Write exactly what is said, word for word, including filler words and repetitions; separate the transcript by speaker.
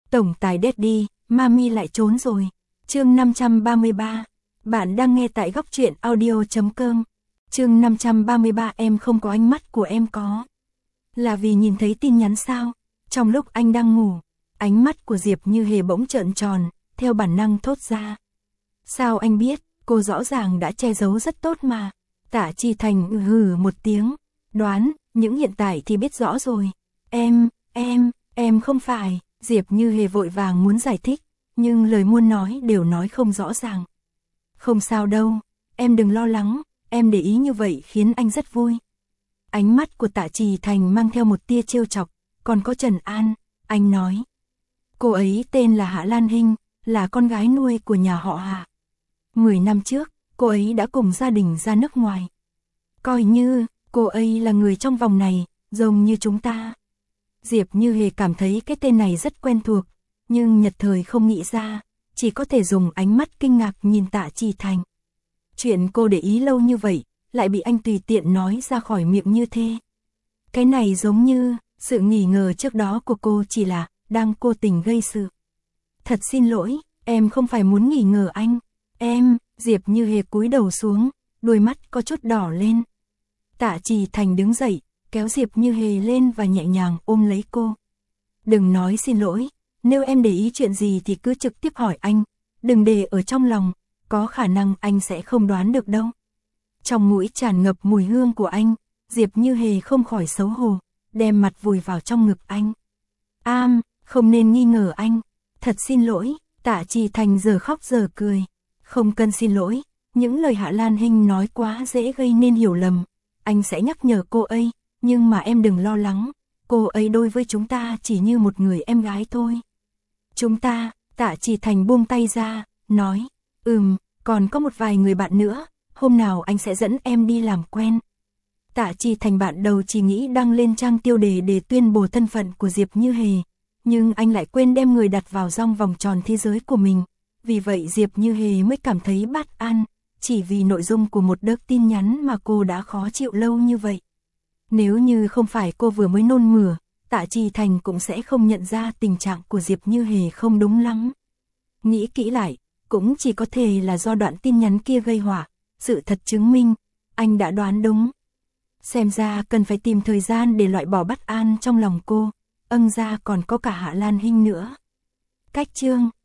Speaker 1: Tổng tài Daddy, Mami lại trốn rồi. Chương năm trăm ba mươi ba. Bạn đang nghe tại góc truyện audio chấm com. Chương năm trăm ba mươi ba. Em không có ánh mắt của em có. Là vì nhìn thấy tin nhắn sao? Trong lúc anh đang ngủ, ánh mắt của Diệp Như Hề bỗng trợn tròn, theo bản năng thốt ra. Sao anh biết? Cô rõ ràng đã che giấu rất tốt mà. Tạ Chi Thành ừ hừ một tiếng. Đoán, những hiện tại thì biết rõ rồi. Em, em, em không phải. Diệp Như Hề vội vàng muốn giải thích, nhưng lời muốn nói đều nói không rõ ràng. Không sao đâu, em đừng lo lắng, em để ý như vậy khiến anh rất vui. Ánh mắt của Tạ Trì Thành mang theo một tia trêu chọc, còn có Trần An, anh nói. Cô ấy tên là Hạ Lan Hinh, là con gái nuôi của nhà họ Hạ. Mười năm trước, cô ấy đã cùng gia đình ra nước ngoài. Coi như, cô ấy là người trong vòng này, giống như chúng ta. Diệp Như Hề cảm thấy cái tên này rất quen thuộc, nhưng nhất thời không nghĩ ra, chỉ có thể dùng ánh mắt kinh ngạc nhìn Tạ Chi Thành. Chuyện cô để ý lâu như vậy, lại bị anh tùy tiện nói ra khỏi miệng như thế. Cái này giống như, sự nghi ngờ trước đó của cô chỉ là, đang cố tình gây sự. Thật xin lỗi, em không phải muốn nghi ngờ anh. Em, Diệp Như Hề cúi đầu xuống, đôi mắt có chút đỏ lên. Tạ Chi Thành đứng dậy, kéo Diệp Như Hề lên và nhẹ nhàng ôm lấy cô. Đừng nói xin lỗi, nếu em để ý chuyện gì thì cứ trực tiếp hỏi anh, đừng để ở trong lòng, có khả năng anh sẽ không đoán được đâu. Trong mũi tràn ngập mùi hương của anh, Diệp Như Hề không khỏi xấu hổ, đem mặt vùi vào trong ngực anh. Am, không nên nghi ngờ anh, thật xin lỗi. Tạ Chi Thành giờ khóc giờ cười. Không cần xin lỗi, những lời Hạ Lan Hinh nói quá dễ gây nên hiểu lầm, anh sẽ nhắc nhở cô ấy. Nhưng mà em đừng lo lắng, cô ấy đối với chúng ta chỉ như một người em gái thôi. Chúng ta, Tạ Chi Thành buông tay ra, nói, ừm, còn có một vài người bạn nữa, hôm nào anh sẽ dẫn em đi làm quen. Tạ Chi Thành bạn đầu chỉ nghĩ đăng lên trang tiêu đề để tuyên bố thân phận của Diệp Như Hề, nhưng anh lại quên đem người đặt vào trong vòng tròn thế giới của mình. Vì vậy Diệp Như Hề mới cảm thấy bất an, chỉ vì nội dung của một đợt tin nhắn mà cô đã khó chịu lâu như vậy. Nếu như không phải cô vừa mới nôn mửa, Tạ Chi Thành cũng sẽ không nhận ra tình trạng của Diệp Như Hề không đúng lắm. Nghĩ kỹ lại, cũng chỉ có thể là do đoạn tin nhắn kia gây họa, sự thật chứng minh, anh đã đoán đúng. Xem ra cần phải tìm thời gian để loại bỏ bất an trong lòng cô, âng ra còn có cả Hạ Lan Hinh nữa. Cách chương